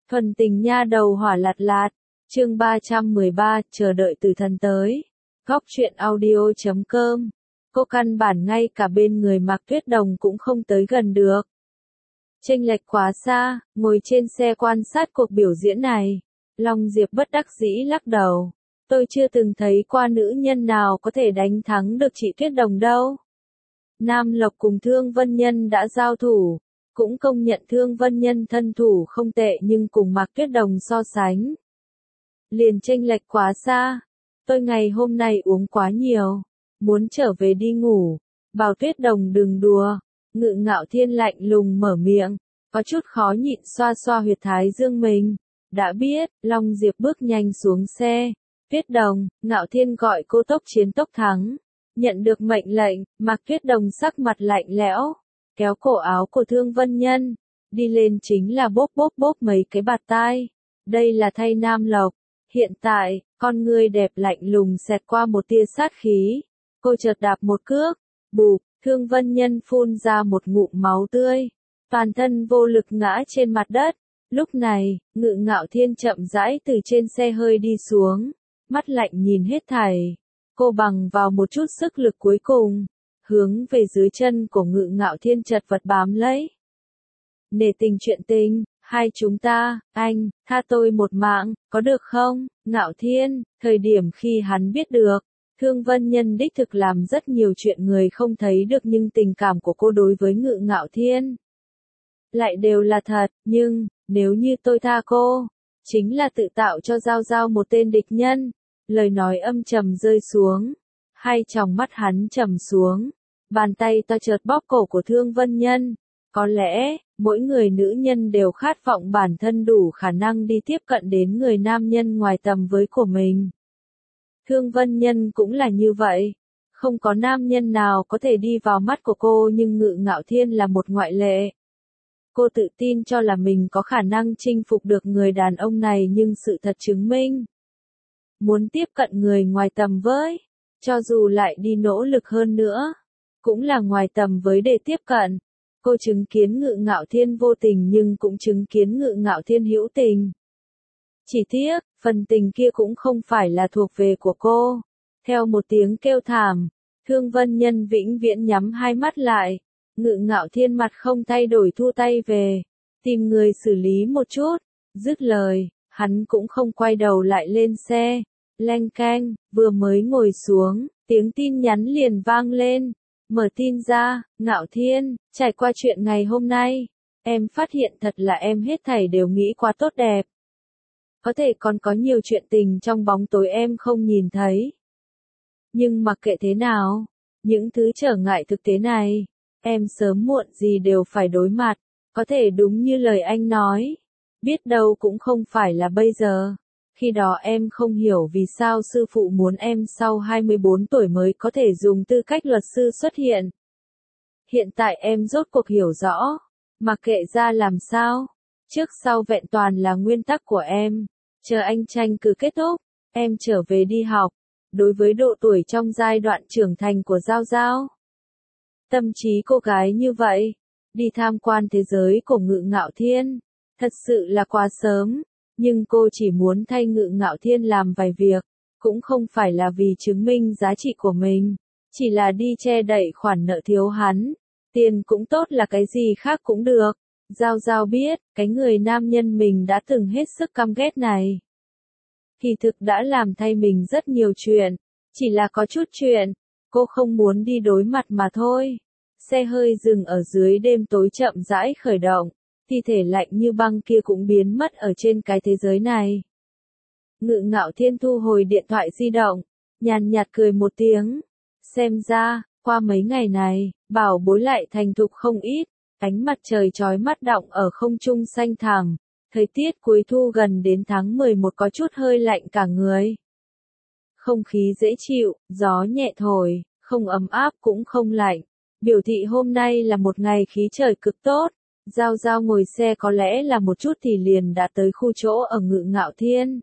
Thuần tình nha đầu hỏa lạt lạt, chương 313, chờ đợi từ thần tới. Góc truyện audio.com. Cô căn bản ngay cả bên người Mạc Tuyết Đồng cũng không tới gần được. Chênh lệch quá xa, ngồi trên xe quan sát cuộc biểu diễn này. Long Diệp bất đắc dĩ lắc đầu. Tôi chưa từng thấy qua nữ nhân nào có thể đánh thắng được chị Tuyết Đồng đâu. Nam Lộc cùng Thương Vân Nhân đã giao thủ. Cũng công nhận Thương Vân Nhân thân thủ không tệ nhưng cùng Mạc Tuyết Đồng so sánh. Liền chênh lệch quá xa. Tôi ngày hôm nay uống quá nhiều. Muốn trở về đi ngủ. Bảo Tuyết Đồng đừng đùa. Ngự Ngạo Thiên lạnh lùng mở miệng. Có chút khó nhịn xoa xoa huyệt thái dương mình. Đã biết, Long Diệp bước nhanh xuống xe. Tuyết Đồng, Ngạo Thiên gọi cô tốc chiến tốc thắng. Nhận được mệnh lệnh, Mạc Tuyết Đồng sắc mặt lạnh lẽo. Kéo cổ áo của Thương Vân Nhân. Đi lên chính là bóp bóp bóp mấy cái bạt tai. Đây là thay Nam Lộc. Hiện tại, con người đẹp lạnh lùng xẹt qua một tia sát khí. Cô chợt đạp một cước. Bụp, Thương Vân Nhân phun ra một ngụm máu tươi. Toàn thân vô lực ngã trên mặt đất. Lúc này, Ngự Ngạo Thiên chậm rãi từ trên xe hơi đi xuống. Mắt lạnh nhìn hết thảy. Cô bằng vào một chút sức lực cuối cùng. Hướng về dưới chân của Ngự Ngạo Thiên chật vật bám lấy. Nể tình chuyện tình, hai chúng ta, anh, tha tôi một mạng, có được không? Ngạo Thiên, thời điểm khi hắn biết được, Thương Vân Nhân đích thực làm rất nhiều chuyện người không thấy được nhưng tình cảm của cô đối với Ngự Ngạo Thiên lại đều là thật, nhưng, nếu như tôi tha cô, chính là tự tạo cho Giao Giao một tên địch nhân. Lời nói âm trầm rơi xuống, hai tròng mắt hắn trầm xuống. Bàn tay to chợt bóp cổ của Thương Vân Nhân. Có lẽ, mỗi người nữ nhân đều khát vọng bản thân đủ khả năng đi tiếp cận đến người nam nhân ngoài tầm với của mình. Thương Vân Nhân cũng là như vậy. Không có nam nhân nào có thể đi vào mắt của cô nhưng Ngự Ngạo Thiên là một ngoại lệ. Cô tự tin cho là mình có khả năng chinh phục được người đàn ông này nhưng sự thật chứng minh. Muốn tiếp cận người ngoài tầm với, cho dù lại đi nỗ lực hơn nữa. Cũng là ngoài tầm với để tiếp cận. Cô chứng kiến Ngự Ngạo Thiên vô tình nhưng cũng chứng kiến Ngự Ngạo Thiên hữu tình. Chỉ tiếc, phần tình kia cũng không phải là thuộc về của cô. Theo một tiếng kêu thảm, Thương Vân Nhân vĩnh viễn nhắm hai mắt lại. Ngự Ngạo Thiên mặt không thay đổi thu tay về. Tìm người xử lý một chút. Dứt lời, hắn cũng không quay đầu lại lên xe. Leng keng, vừa mới ngồi xuống, tiếng tin nhắn liền vang lên. Mở tin ra, Ngạo Thiên, trải qua chuyện ngày hôm nay, em phát hiện thật là em hết thảy đều nghĩ quá tốt đẹp. Có thể còn có nhiều chuyện tình trong bóng tối em không nhìn thấy. Nhưng mặc kệ thế nào, những thứ trở ngại thực tế này, em sớm muộn gì đều phải đối mặt. Có thể đúng như lời anh nói, biết đâu cũng không phải là bây giờ. Khi đó em không hiểu vì sao sư phụ muốn em sau 24 tuổi mới có thể dùng tư cách luật sư xuất hiện. Hiện tại em rốt cuộc hiểu rõ, mặc kệ ra làm sao, trước sau vẹn toàn là nguyên tắc của em. Chờ anh tranh cử kết thúc, em trở về đi học. Đối với độ tuổi trong giai đoạn trưởng thành của Giao Giao, tâm trí cô gái như vậy, đi tham quan thế giới của Ngự Ngạo Thiên, thật sự là quá sớm. Nhưng cô chỉ muốn thay Ngự Ngạo Thiên làm vài việc, cũng không phải là vì chứng minh giá trị của mình, chỉ là đi che đậy khoản nợ thiếu hắn. Tiền cũng tốt là cái gì khác cũng được. Giao Giao biết, cái người nam nhân mình đã từng hết sức căm ghét này. Thì thực đã làm thay mình rất nhiều chuyện, chỉ là có chút chuyện, cô không muốn đi đối mặt mà thôi. Xe hơi dừng ở dưới đêm tối chậm rãi khởi động. Thi thể lạnh như băng kia cũng biến mất ở trên cái thế giới này. Ngự Ngạo Thiên thu hồi điện thoại di động, nhàn nhạt cười một tiếng. Xem ra, qua mấy ngày này, bảo bối lại thành thục không ít. Ánh mặt trời chói mắt đọng ở không trung xanh thẳm. Thời tiết cuối thu gần đến tháng 11 có chút hơi lạnh cả người. Không khí dễ chịu, gió nhẹ thổi, không ấm áp cũng không lạnh. Biểu thị hôm nay là một ngày khí trời cực tốt. Giao Giao ngồi xe có lẽ là một chút thì liền đã tới khu chỗ ở Ngự Ngạo Thiên.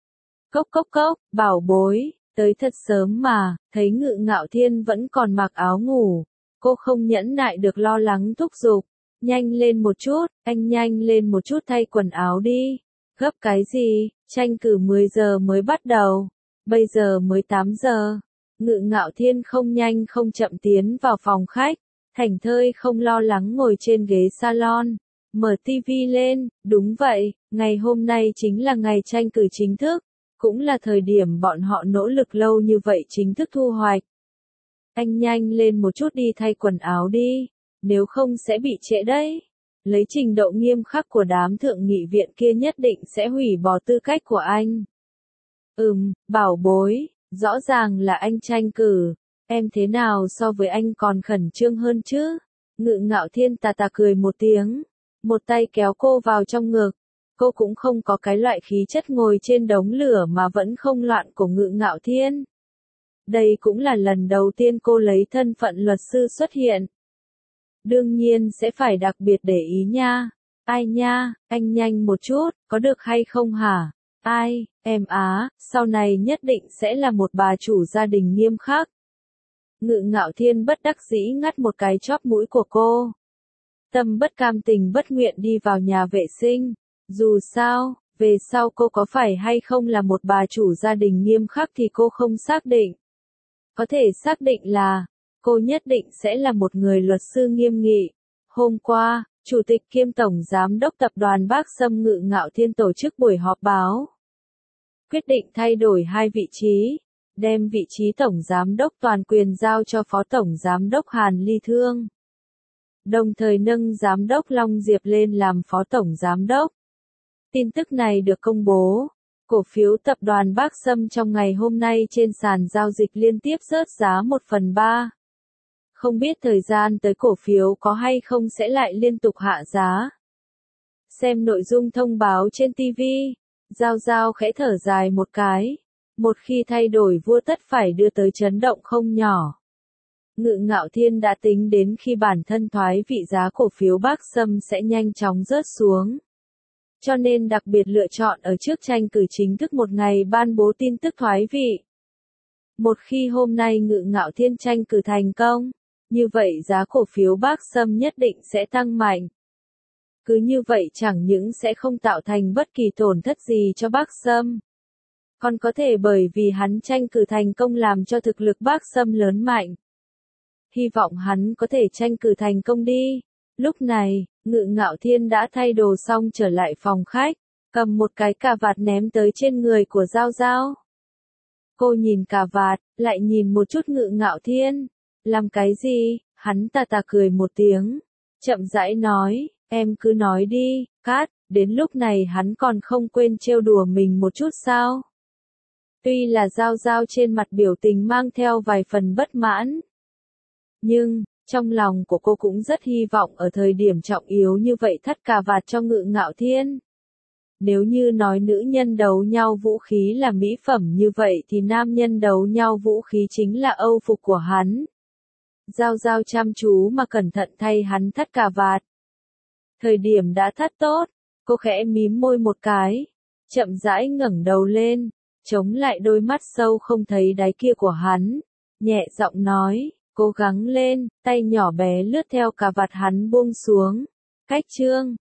Cốc cốc cốc, bảo bối, tới thật sớm mà, thấy Ngự Ngạo Thiên vẫn còn mặc áo ngủ. Cô không nhẫn nại được lo lắng thúc giục. Nhanh lên một chút, anh nhanh lên một chút thay quần áo đi. Gấp cái gì, tranh cử 10 giờ mới bắt đầu, bây giờ mới 8 giờ. Ngự Ngạo Thiên không nhanh không chậm tiến vào phòng khách, thảnh thơi không lo lắng ngồi trên ghế salon, mở tivi lên, đúng vậy, ngày hôm nay chính là ngày tranh cử chính thức, cũng là thời điểm bọn họ nỗ lực lâu như vậy chính thức thu hoạch. Anh nhanh lên một chút đi thay quần áo đi, nếu không sẽ bị trễ đấy. Lấy trình độ nghiêm khắc của đám thượng nghị viện kia nhất định sẽ hủy bỏ tư cách của anh. Bảo bối, rõ ràng là anh tranh cử, em thế nào so với anh còn khẩn trương hơn chứ? Ngự Ngạo Thiên tà tà cười một tiếng, một tay kéo cô vào trong ngực. Cô cũng không có cái loại khí chất ngồi trên đống lửa mà vẫn không loạn của Ngự Ngạo Thiên. Đây cũng là lần đầu tiên cô lấy thân phận luật sư xuất hiện. Đương nhiên sẽ phải đặc biệt để ý nha. Ai nha, anh nhanh một chút, có được hay không hả? Ai, em á, sau này nhất định sẽ là một bà chủ gia đình nghiêm khắc. Ngự Ngạo Thiên bất đắc dĩ ngắt một cái chóp mũi của cô. Tâm bất cam tình bất nguyện đi vào nhà vệ sinh. Dù sao, về sau cô có phải hay không là một bà chủ gia đình nghiêm khắc thì cô không xác định. Có thể xác định là, cô nhất định sẽ là một người luật sư nghiêm nghị. Hôm qua, Chủ tịch kiêm Tổng Giám đốc Tập đoàn Bác Sâm Ngự Ngạo Thiên tổ chức buổi họp báo. Quyết định thay đổi 2 vị trí, đem vị trí Tổng Giám đốc toàn quyền giao cho Phó Tổng Giám đốc Hàn Ly Thương. Đồng thời nâng Giám đốc Long Diệp lên làm Phó Tổng Giám đốc. Tin tức này được công bố. Cổ phiếu tập đoàn Bác Sâm trong ngày hôm nay trên sàn giao dịch liên tiếp rớt giá 1/3. Không biết thời gian tới cổ phiếu có hay không sẽ lại liên tục hạ giá. Xem nội dung thông báo trên TV, Giao Giao khẽ thở dài một cái. Một khi thay đổi vua tất phải đưa tới chấn động không nhỏ. Ngự Ngạo Thiên đã tính đến khi bản thân thoái vị giá cổ phiếu Bác Sâm sẽ nhanh chóng rớt xuống. Cho nên đặc biệt lựa chọn ở trước tranh cử chính thức một ngày ban bố tin tức thoái vị. Một khi hôm nay Ngự Ngạo Thiên tranh cử thành công, như vậy giá cổ phiếu Bác Sâm nhất định sẽ tăng mạnh. Cứ như vậy chẳng những sẽ không tạo thành bất kỳ tổn thất gì cho Bác Sâm, còn có thể bởi vì hắn tranh cử thành công làm cho thực lực Bác Sâm lớn mạnh. Hy vọng hắn có thể tranh cử thành công đi. Lúc này, Ngự Ngạo Thiên đã thay đồ xong trở lại phòng khách, cầm một cái cà vạt ném tới trên người của Giao Giao. Cô nhìn cà vạt, lại nhìn một chút Ngự Ngạo Thiên. Làm cái gì? Hắn tà tà cười một tiếng, chậm rãi nói, em cứ nói đi, Cát, đến lúc này hắn còn không quên trêu đùa mình một chút sao? Tuy là Giao Giao trên mặt biểu tình mang theo vài phần bất mãn, nhưng trong lòng của cô cũng rất hy vọng ở thời điểm trọng yếu như vậy thắt cà vạt cho Ngự Ngạo Thiên. Nếu như nói nữ nhân đấu nhau vũ khí là mỹ phẩm như vậy thì nam nhân đấu nhau vũ khí chính là âu phục của hắn. Giao Giao chăm chú mà cẩn thận thay hắn thắt cà vạt. Thời điểm đã thắt tốt, cô khẽ mím môi một cái, chậm rãi ngẩng đầu lên, chống lại đôi mắt sâu không thấy đáy kia của hắn, nhẹ giọng nói. Cố gắng lên, tay nhỏ bé lướt theo cà vạt hắn buông xuống. Cách chương